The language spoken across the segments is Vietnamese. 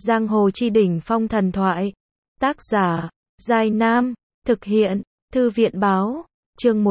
Giang hồ chi đỉnh phong thần thoại. Tác giả, Giai Nam. Thực hiện, Thư viện báo. Chương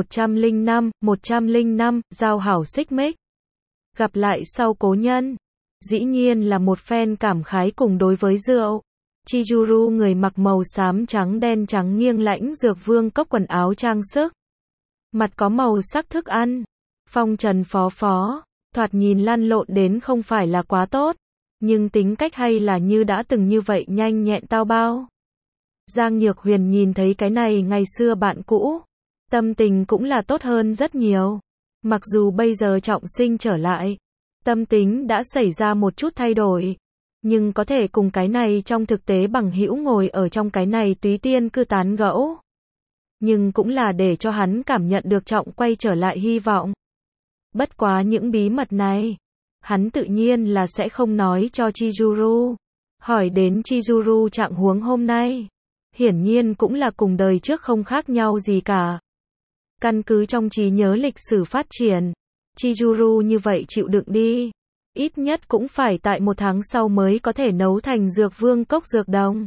105, giao hảo xích mích. Gặp lại sau cố nhân. Dĩ nhiên là một phen cảm khái cùng đối với rượu. Chizuru người mặc màu xám trắng đen trắng nghiêng lãnh dược vương cốc quần áo trang sức. Mặt có màu sắc thức ăn. Phong trần phó phó, thoạt nhìn lăn lộn đến không phải là quá tốt. Nhưng tính cách hay là như đã từng như vậy nhanh nhẹn tao bao. Giang Nhược Huyền nhìn thấy cái này ngày xưa bạn cũ. Tâm tình cũng là tốt hơn rất nhiều. Mặc dù bây giờ trọng sinh trở lại. Tâm tính đã xảy ra một chút thay đổi. Nhưng có thể cùng cái này trong thực tế bằng hữu ngồi ở trong cái này túy tiên cư tán gẫu. Nhưng cũng là để cho hắn cảm nhận được trọng quay trở lại hy vọng. Bất quá những bí mật này, hắn tự nhiên là sẽ không nói cho Chizuru. Hỏi đến Chizuru trạng huống hôm nay, hiển nhiên cũng là cùng đời trước không khác nhau gì cả. Căn cứ trong trí nhớ lịch sử phát triển, Chizuru như vậy chịu đựng đi. Ít nhất cũng phải tại 1 tháng sau mới có thể nấu thành dược vương cốc dược đồng.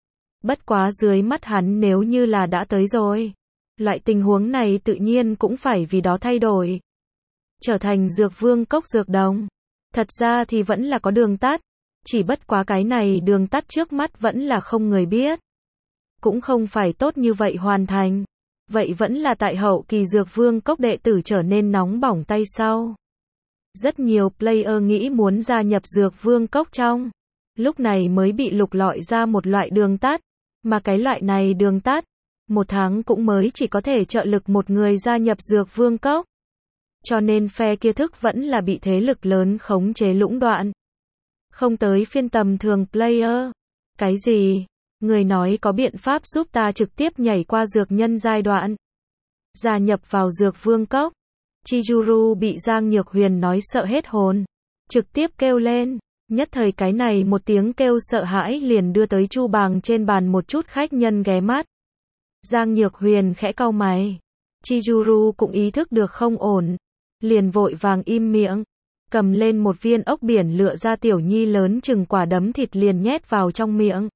Bất quá dưới mắt hắn nếu như là đã tới rồi. Loại tình huống này tự nhiên cũng phải vì đó thay đổi. Trở thành dược vương cốc dược đồng. Thật ra thì vẫn là có đường tắt. Chỉ bất quá cái này đường tắt trước mắt vẫn là không người biết. Cũng không phải tốt như vậy hoàn thành. Vậy vẫn là tại hậu kỳ dược vương cốc đệ tử trở nên nóng bỏng tay sau. Rất nhiều player nghĩ muốn gia nhập dược vương cốc trong. Lúc này mới bị lục lọi ra một loại đường tắt. Mà cái loại này đường tắt, 1 tháng cũng mới chỉ có thể trợ lực một người gia nhập dược vương cốc. Cho nên phe kia thức vẫn là bị thế lực lớn khống chế lũng đoạn. Không tới phiên tầm thường player. Cái gì? Người nói có biện pháp giúp ta trực tiếp nhảy qua dược nhân giai đoạn. Gia nhập vào dược vương cốc. Chizuru bị Giang Nhược Huyền nói sợ hết hồn. Trực tiếp kêu lên. Nhất thời cái này một tiếng kêu sợ hãi liền đưa tới chu bàng trên bàn một chút khách nhân ghé mắt. Giang Nhược Huyền khẽ cau mày. Chizuru cũng ý thức được không ổn. Liền vội vàng im miệng. Cầm lên một viên ốc biển lựa ra tiểu nhi lớn chừng quả đấm thịt liền nhét vào trong miệng.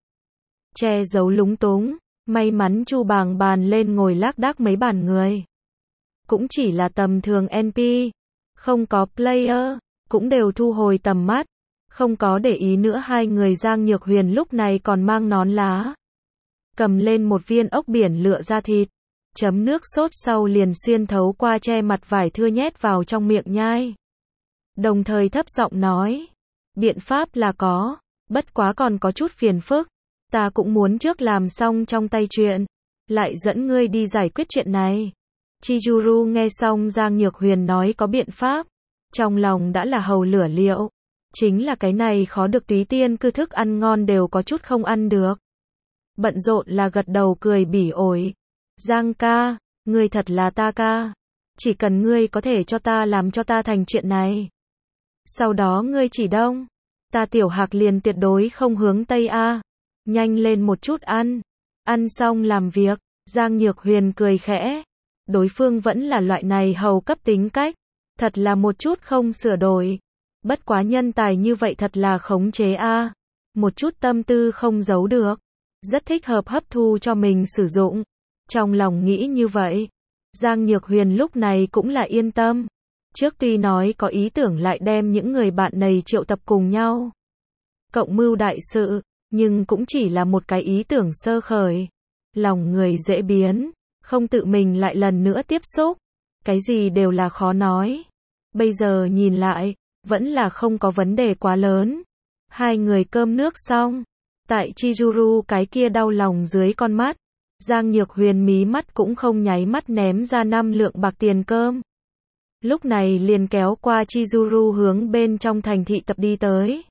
Che giấu lúng túng. May mắn chu bàng bàn lên ngồi lác đác mấy bàn người. Cũng chỉ là tầm thường NP. Không có player. Cũng đều thu hồi tầm mắt. Không có để ý nữa hai người Giang Nhược Huyền lúc này còn mang nón lá. Cầm lên một viên ốc biển lựa ra thịt. Chấm nước sốt sau liền xuyên thấu qua che mặt vải thưa nhét vào trong miệng nhai. Đồng thời thấp giọng nói. Biện pháp là có. Bất quá còn có chút phiền phức. Ta cũng muốn trước làm xong trong tay chuyện. Lại dẫn ngươi đi giải quyết chuyện này. Chizuru nghe xong Giang Nhược Huyền nói có biện pháp. Trong lòng đã là hầu lửa liệu. Chính là cái này khó được túy tiên cư thức ăn ngon đều có chút không ăn được. Bận rộn là gật đầu cười bỉ ổi. Giang ca, ngươi thật là ta ca. Chỉ cần ngươi có thể cho ta làm cho ta thành chuyện này. Sau đó ngươi chỉ đông. Ta tiểu hạc liền tuyệt đối không hướng Tây a. Nhanh lên một chút ăn. Ăn xong làm việc. Giang Nhược Huyền cười khẽ. Đối phương vẫn là loại này hầu cấp tính cách. Thật là một chút không sửa đổi. Bất quá nhân tài như vậy thật là khống chế a. Một chút tâm tư không giấu được. Rất thích hợp hấp thu cho mình sử dụng. Trong lòng nghĩ như vậy. Giang Nhược Huyền lúc này cũng là yên tâm. Trước tuy nói có ý tưởng lại đem những người bạn này triệu tập cùng nhau. Cộng mưu đại sự. Nhưng cũng chỉ là một cái ý tưởng sơ khởi. Lòng người dễ biến. Không tự mình lại lần nữa tiếp xúc. Cái gì đều là khó nói. Bây giờ nhìn lại. Vẫn là không có vấn đề quá lớn. Hai người cơm nước xong. Tại Chizuru cái kia đau lòng dưới con mắt. Giang Nhược Huyền mí mắt cũng không nháy mắt ném ra 5 lượng bạc tiền cơm. Lúc này liền kéo qua Chizuru hướng bên trong thành thị tập đi tới.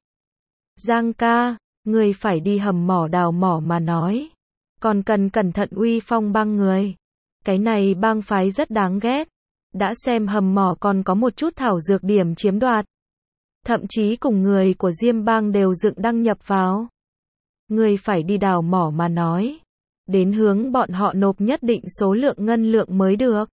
Giang ca, người phải đi hầm mỏ đào mỏ mà nói. Còn cần cẩn thận uy phong bang người. Cái này bang phái rất đáng ghét. Đã xem hầm mỏ còn có một chút thảo dược điểm chiếm đoạt. Thậm chí cùng người của Diêm bang đều dựng đăng nhập vào. Người phải đi đào mỏ mà nói. Đến hướng bọn họ nộp nhất định số lượng ngân lượng mới được.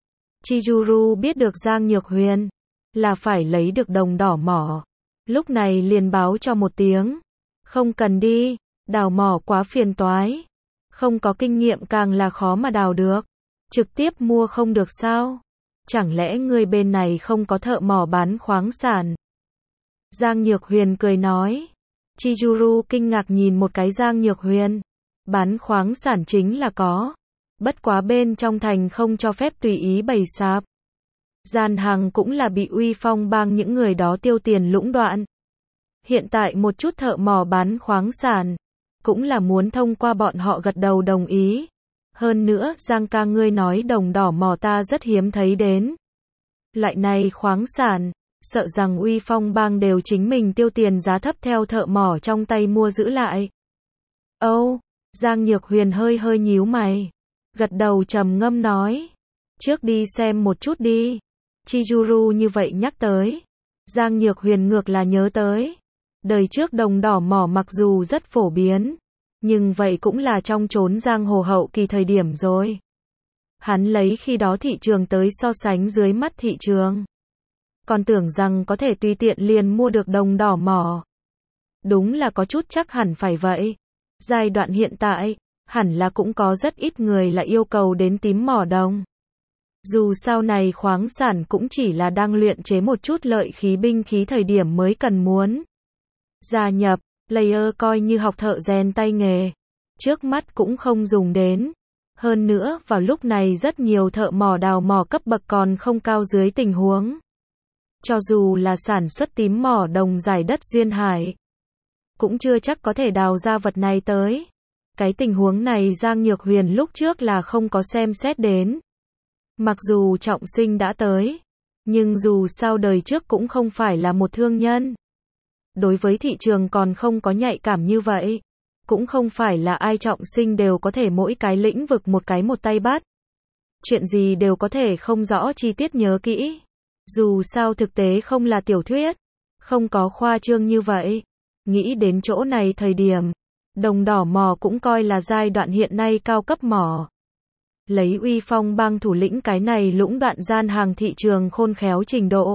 Chizuru biết được Giang Nhược Huyền là phải lấy được đồng đỏ mỏ. Lúc này liền báo cho một tiếng. Không cần đi, đào mỏ quá phiền toái. Không có kinh nghiệm càng là khó mà đào được. Trực tiếp mua không được sao? Chẳng lẽ ngươi bên này không có thợ mỏ bán khoáng sản? Giang Nhược Huyền cười nói. Chizuru kinh ngạc nhìn một cái Giang Nhược Huyền. Bán khoáng sản chính là có. Bất quá bên trong thành không cho phép tùy ý bày sạp. Gian hàng cũng là bị Uy Phong bang những người đó tiêu tiền lũng đoạn. Hiện tại một chút thợ mỏ bán khoáng sản, cũng là muốn thông qua bọn họ gật đầu đồng ý. Hơn nữa, Giang ca ngươi nói đồng đỏ mỏ ta rất hiếm thấy đến. Loại này khoáng sản, sợ rằng Uy Phong bang đều chính mình tiêu tiền giá thấp theo thợ mỏ trong tay mua giữ lại. Âu, Giang Nhược Huyền hơi hơi nhíu mày, gật đầu trầm ngâm nói. Trước đi xem một chút đi. Chizuru như vậy nhắc tới. Giang Nhược Huyền ngược là nhớ tới. Đời trước đồng đỏ mỏ mặc dù rất phổ biến, nhưng vậy cũng là trong chốn giang hồ hậu kỳ thời điểm rồi. Hắn lấy khi đó thị trường tới so sánh dưới mắt thị trường. Còn tưởng rằng có thể tùy tiện liền mua được đồng đỏ mỏ. Đúng là có chút chắc hẳn phải vậy. Giai đoạn hiện tại, hẳn là cũng có rất ít người là yêu cầu đến tím mỏ đồng. Dù sau này khoáng sản cũng chỉ là đang luyện chế một chút lợi khí binh khí thời điểm mới cần muốn gia nhập, layer coi như học thợ rèn tay nghề. Trước mắt cũng không dùng đến. Hơn nữa, vào lúc này rất nhiều thợ mỏ đào mỏ cấp bậc còn không cao dưới tình huống. Cho dù là sản xuất tím mỏ đồng giải đất duyên hải, cũng chưa chắc có thể đào ra vật này tới. Cái tình huống này Giang Nhược Huyền lúc trước là không có xem xét đến. Mặc dù trọng sinh đã tới, nhưng dù sao đời trước cũng không phải là một thương nhân. Đối với thị trường còn không có nhạy cảm như vậy. Cũng không phải là ai trọng sinh đều có thể mỗi cái lĩnh vực một cái một tay bắt. Chuyện gì đều có thể không rõ chi tiết nhớ kỹ. Dù sao thực tế không là tiểu thuyết. Không có khoa trương như vậy. Nghĩ đến chỗ này thời điểm, đồng đỏ mỏ cũng coi là giai đoạn hiện nay cao cấp mỏ. Lấy Uy Phong bang thủ lĩnh cái này lũng đoạn gian hàng thị trường khôn khéo trình độ.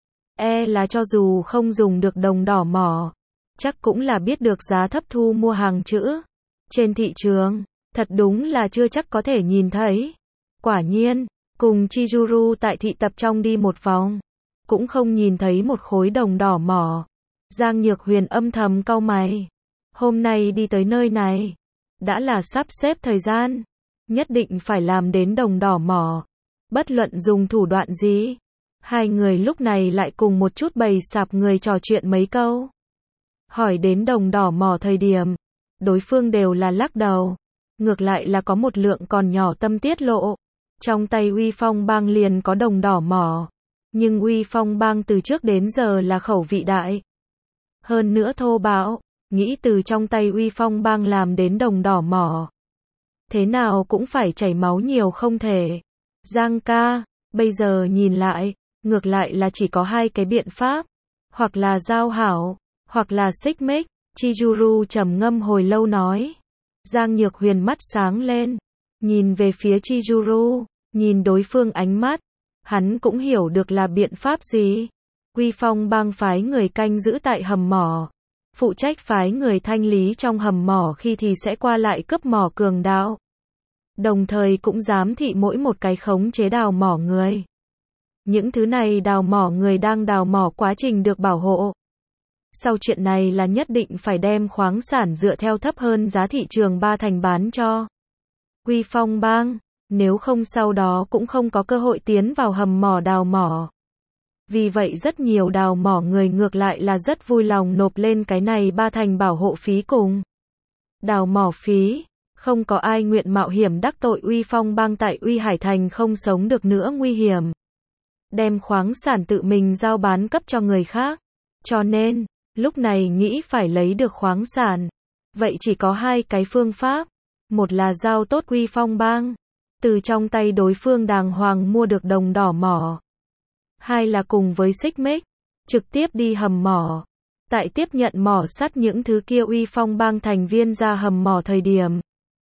Là cho dù không dùng được đồng đỏ mỏ, chắc cũng là biết được giá thấp thu mua hàng chữ. Trên thị trường, thật đúng là chưa chắc có thể nhìn thấy. Quả nhiên, cùng Chizuru tại thị tập trong đi một vòng, cũng không nhìn thấy một khối đồng đỏ mỏ. Giang Nhược Huyền âm thầm cau mày. Hôm nay đi tới nơi này, đã là sắp xếp thời gian. Nhất định phải làm đến đồng đỏ mỏ. Bất luận dùng thủ đoạn gì. Hai người lúc này lại cùng một chút bầy sạp người trò chuyện mấy câu. Hỏi đến đồng đỏ mỏ thời điểm, đối phương đều là lắc đầu. Ngược lại là có một lượng còn nhỏ tâm tiết lộ. Trong tay Uy Phong bang liền có đồng đỏ mỏ. Nhưng Uy Phong bang từ trước đến giờ là khẩu vị đại. Hơn nữa thô bạo, nghĩ từ trong tay Uy Phong bang làm đến đồng đỏ mỏ. Thế nào cũng phải chảy máu nhiều không thể. Giang ca, bây giờ nhìn lại, ngược lại là chỉ có hai cái biện pháp. Hoặc là giao hảo, hoặc là xích mích. Chizuru trầm ngâm hồi lâu nói. Giang Nhược Huyền mắt sáng lên. Nhìn về phía Chizuru, nhìn đối phương ánh mắt. Hắn cũng hiểu được là biện pháp gì. Uy Phong bang phái người canh giữ tại hầm mỏ. Phụ trách phái người thanh lý trong hầm mỏ khi thì sẽ qua lại cướp mỏ cường đạo. Đồng thời cũng giám thị mỗi một cái khống chế đào mỏ người. Những thứ này đào mỏ người đang đào mỏ quá trình được bảo hộ. Sau chuyện này là nhất định phải đem khoáng sản dựa theo thấp hơn giá thị trường 3 thành bán cho Uy Phong bang, nếu không sau đó cũng không có cơ hội tiến vào hầm mỏ đào mỏ. Vì vậy rất nhiều đào mỏ người ngược lại là rất vui lòng nộp lên cái này 3 thành bảo hộ phí cùng đào mỏ phí. Không có ai nguyện mạo hiểm đắc tội Uy Phong bang tại Uy Hải Thành không sống được nữa nguy hiểm. Đem khoáng sản tự mình giao bán cấp cho người khác. Cho nên, lúc này nghĩ phải lấy được khoáng sản. Vậy chỉ có hai cái phương pháp. Một là giao tốt Uy Phong bang. Từ trong tay đối phương đàng hoàng mua được đồng đỏ mỏ. Hai là cùng với xích mích. Trực tiếp đi hầm mỏ. Tại tiếp nhận mỏ sắt những thứ kia Uy Phong bang thành viên ra hầm mỏ thời điểm.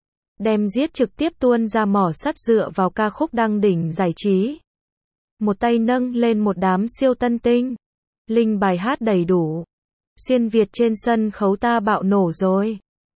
Đem giết trực tiếp tuôn ra mỏ sắt dựa vào ca khúc đăng đỉnh giải trí. Một tay nâng lên một đám siêu tân tinh. Linh bài hát đầy đủ. Xuyên Việt trên sân khấu ta bạo nổ rồi.